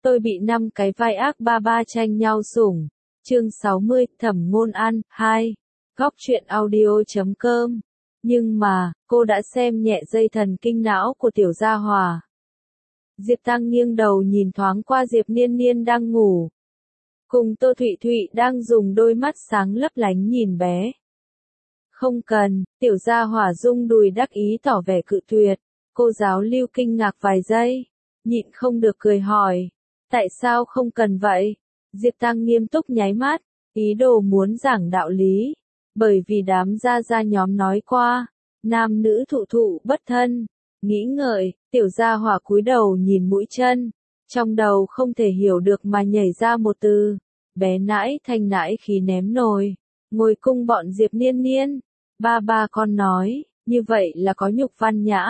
Tôi bị 5 cái vai ác ba ba tranh nhau sủng. Chương 60, Thẩm Ngôn An, 2. Góc truyện audio.com. Nhưng mà, cô đã xem nhẹ dây thần kinh não của tiểu gia hỏa. Diệp Tăng nghiêng đầu nhìn thoáng qua Diệp Niên Niên đang ngủ. Cùng Tô Thụy Thụy đang dùng đôi mắt sáng lấp lánh nhìn bé. Không cần, tiểu gia hỏa rung đùi đắc ý tỏ vẻ cự tuyệt. Cô giáo Lưu kinh ngạc vài giây, nhịn không được cười hỏi. Tại sao không cần vậy? Diệp Tăng nghiêm túc nháy mắt, ý đồ muốn giảng đạo lý. Bởi vì đám gia gia nhóm nói qua, nam nữ thụ thụ bất thân. Nghĩ ngợi, tiểu gia hỏa cúi đầu nhìn mũi chân. Trong đầu không thể hiểu được mà nhảy ra một từ. Bé nãi thanh nãi khí ném nồi. Ngồi cung bọn Diệp Niên Niên. Ba con nói, như vậy là có nhục văn nhã.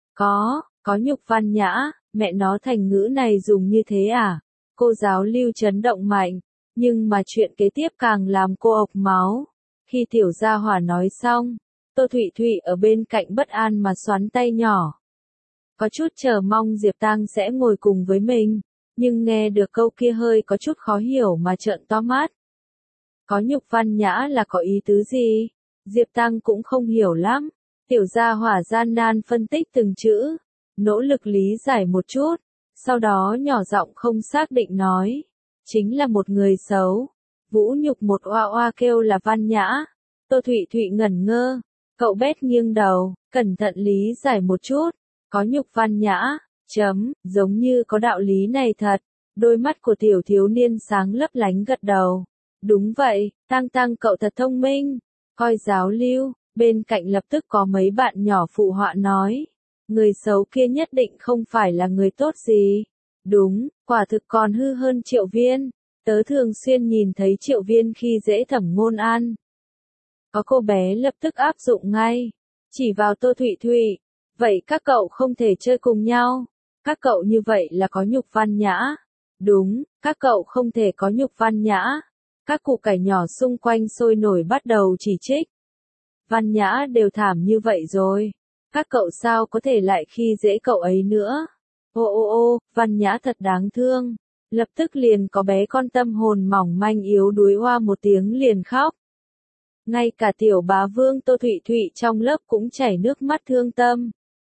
Có nhục văn nhã, mẹ nó thành ngữ này dùng như thế à? Cô giáo Lưu chấn động mạnh, nhưng mà chuyện kế tiếp càng làm cô ộc máu. Khi tiểu gia hỏa nói xong, Tô Thụy Thụy ở bên cạnh bất an mà xoắn tay nhỏ. Có chút chờ mong Diệp Tăng sẽ ngồi cùng với mình, nhưng nghe được câu kia hơi có chút khó hiểu mà trợn to mắt. Có nhục văn nhã là có ý tứ gì? Diệp Tăng cũng không hiểu lắm. Tiểu gia hỏa gian nan phân tích từng chữ, nỗ lực lý giải một chút, sau đó nhỏ giọng không xác định nói, chính là một người xấu. Vũ nhục một oa oa kêu là văn nhã. Tô Thụy Thụy ngẩn ngơ, cậu bét nghiêng đầu, cẩn thận lý giải một chút, có nhục văn nhã, giống như có đạo lý này thật. Đôi mắt của tiểu thiếu niên sáng lấp lánh gật đầu. Đúng vậy, Tăng cậu thật thông minh. Coi giáo Lưu, bên cạnh lập tức có mấy bạn nhỏ phụ họa nói. Người xấu kia nhất định không phải là người tốt gì. Đúng, quả thực còn hư hơn Triệu Viên. Tớ thường xuyên nhìn thấy Triệu Viên khi dễ Thẩm Ngôn An. Có cô bé lập tức áp dụng ngay. Chỉ vào Tô Thụy Thụy. Vậy các cậu không thể chơi cùng nhau. Các cậu như vậy là có nhục văn nhã. Đúng, các cậu không thể có nhục văn nhã. Các cụ cải nhỏ xung quanh sôi nổi bắt đầu chỉ trích. Văn nhã đều thảm như vậy rồi. Các cậu sao có thể lại khi dễ cậu ấy nữa? Ô, văn nhã thật đáng thương. Lập tức liền có bé con tâm hồn mỏng manh yếu đuối oa một tiếng liền khóc. Ngay cả tiểu bá vương Tô Thụy Thụy trong lớp cũng chảy nước mắt thương tâm.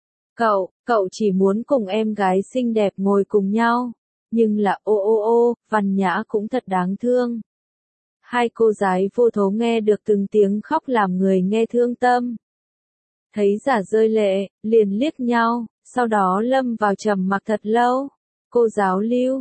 Cậu chỉ muốn cùng em gái xinh đẹp ngồi cùng nhau. Nhưng là ô, văn nhã cũng thật đáng thương. Hai cô gái vô thố nghe được từng tiếng khóc làm người nghe thương tâm. Thấy giả rơi lệ, liền liếc nhau, sau đó lâm vào trầm mặc thật lâu. Cô giáo Lưu,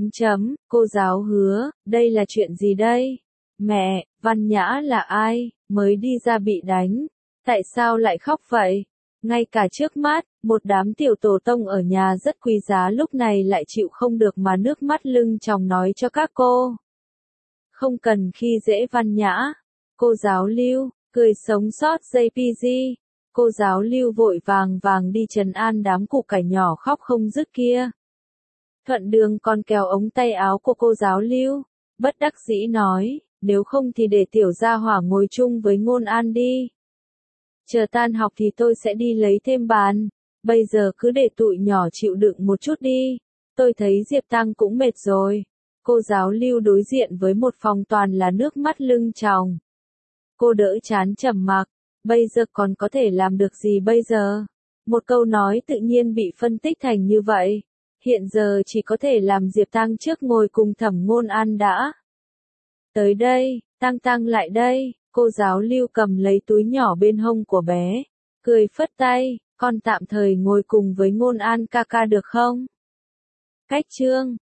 cô giáo Hứa, đây là chuyện gì đây? Mẹ, văn nhã là ai, mới đi ra bị đánh? Tại sao lại khóc vậy? Ngay cả trước mắt, một đám tiểu tổ tông ở nhà rất quý giá lúc này lại chịu không được mà nước mắt lưng tròng nói cho các cô. Không cần khi dễ văn nhã. Cô giáo Lưu, cười sống sót JPG. Cô giáo Lưu vội vàng đi trấn an đám củ cải nhỏ khóc không dứt kia. Thuận đường còn kéo ống tay áo của cô giáo Lưu, bất đắc dĩ nói, nếu không thì để tiểu gia hỏa ngồi chung với Ngôn An đi. Chờ tan học thì tôi sẽ đi lấy thêm bàn, bây giờ cứ để tụi nhỏ chịu đựng một chút đi. Tôi thấy Diệp Tăng cũng mệt rồi. Cô giáo Lưu đối diện với một phòng toàn là nước mắt lưng tròng. Cô đỡ chán trầm mặc, bây giờ còn có thể làm được gì bây giờ? Một câu nói tự nhiên bị phân tích thành như vậy. Hiện giờ chỉ có thể làm Diệp Tăng trước ngồi cùng Thẩm Ngôn An đã. Tới đây, Tăng lại đây, cô giáo Lưu cầm lấy túi nhỏ bên hông của bé, cười phất tay, con tạm thời ngồi cùng với Ngôn An ca ca được không? Cách chương